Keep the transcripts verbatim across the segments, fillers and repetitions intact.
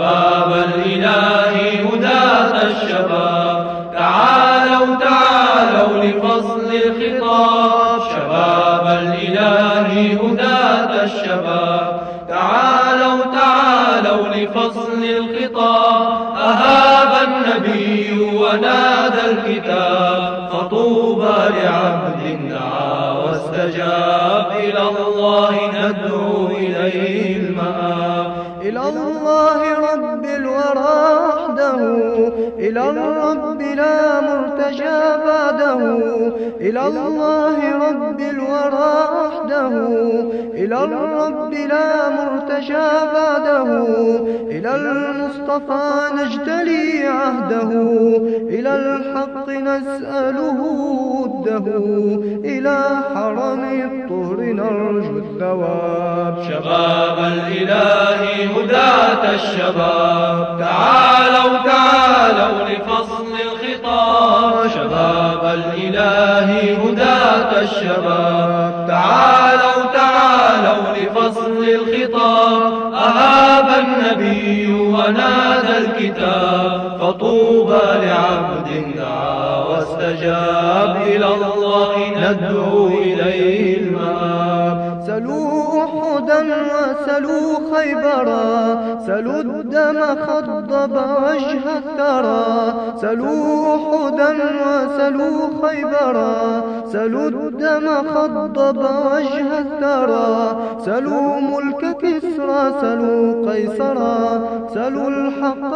شباب الإله هداة الشباب تعالوا تعالوا لفصل الخطاب. شباب الإله هداة الشباب تعالوا تعالوا لفصل الخطاب. أهاب النبي ونادى الكتاب فطوبى لعبد دعا واستجاب. إلى الله ندعو إليه المآب. إلى الله رب الورى وحده، إلى الرب لا مرتجى بعده. إلى الله رب الورى وحده، إلى الرب لا مرتجى بعده. إلى المصطفى نجتلي عهده، إلى الحق نسأله وده. إلى حرم الطهر نرجو الثواب. شباب الإله هداة الشباب تعالوا تعالوا لفصل الخطاب. شباب الإله هداة الشباب تعالوا تعالوا لفصل الخطاب. أهاب النبي ونادى الكتاب فطوبى لعبد دعا واستجاب. إلى الله ندعو إليه المآب. سلوا أحدا وسلوا خيبرا، سلوا الدم خضب وجه الثرى. سلوا أحدا وسلوا خيبرا، سلوا الدم خضب وجه الثرى. سلوا ملك كسرى، سلوا قيصرا، سلوا الحق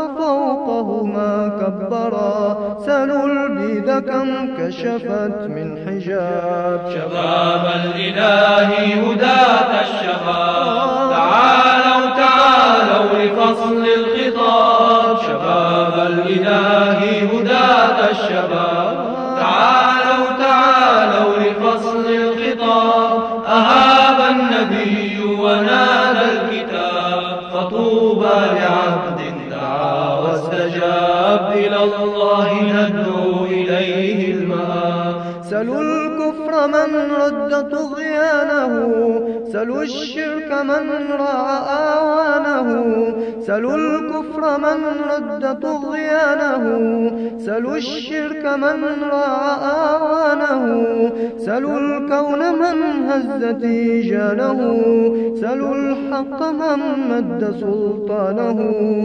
فوقهما كبرا. سلوا البيد كم كشفت من حجاب. شباب الإله هداة الشباب تعالوا تعالوا لفصل الخطاب. شباب الإله هداة الشباب تعالوا تعالوا لفصل الخطاب. أهاب النبي ونادى الكتاب فطوبى لعبد دعا واستجاب. إلى الله ندعو إليه المآب. سلوا الكفر من رد طغيانه، سلوا الشرك من راعى آوانه. سلوا الكفر من رد طغيانه، سلوا الشرك من راعى آوانه. سلوا الكون من هز تيجانه، سلوا الحق من مد سلطانه.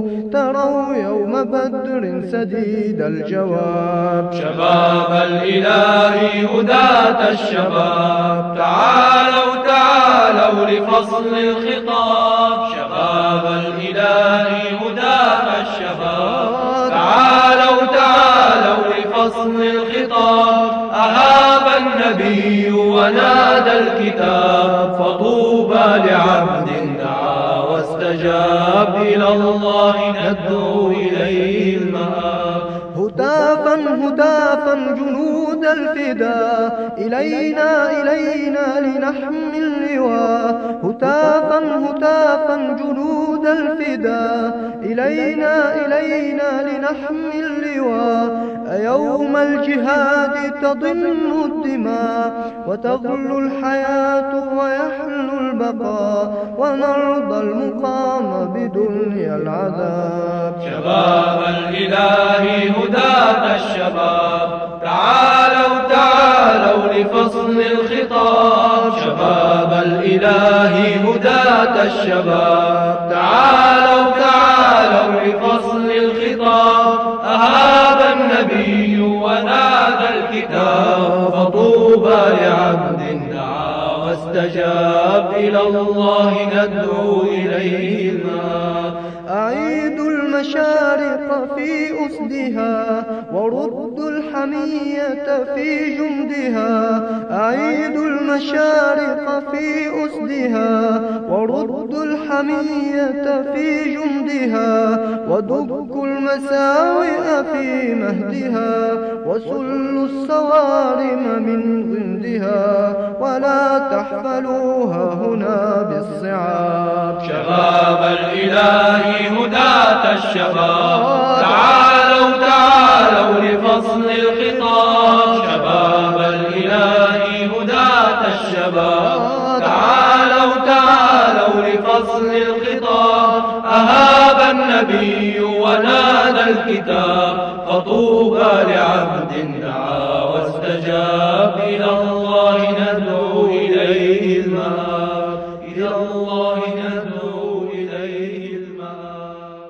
تروا يوم بدر سديد الجواب. شباب الإله هداة الشباب تعالوا تعالوا لفصل الخطاب. شباب الإله هداة الشباب تعالوا تعالوا لفصل الخطاب. أهاب النبي ونادى الكتاب فطوبى لعبد دعا واستجاب. إلى الله ندعو إليه المآب. هتافا هتافا جنود الفداء، إلينا إلينا لنحمي اللواء. هتافا هتافا جنود الفداء، إلينا إلينا لنحمي اللواء. أيوم الجهاد تضن الدماء، وتغلو الحياة ويحلو البقاء. ونرضى المقام بدنيا العذاب. شباب الإله هداة الشباب تعالوا تعالوا لفصل الخطاب. شباب الإله هداة الشباب تعالوا تعالوا لفصل الخطاب. أهاب النبي ونادى الكتاب فطوبى لعبد دعا واستجاب. إلى الله ندعو إليه المآب. أعيدوا المشارق في أسدها، وردوا الحمية في جندها. أعيدوا المشارق في أسدها، وردوا الحمية في جندها. ودكوا المساوئ في مهدها، وسلوا الصوارم من غندها. ولا تحفلوها هنا بالصعاب. شباب الإله هداة الشباب تعالوا تعالوا لفصل الخطاب. شباب الإله هداة الشباب تعالوا تعالوا لفصل الخطاب. أهاب النبي النبي ونادى الكتاب فطوبى لعبد دعا واستجاب. إلى الله ندعو إليه المآب، إلى الله ندعو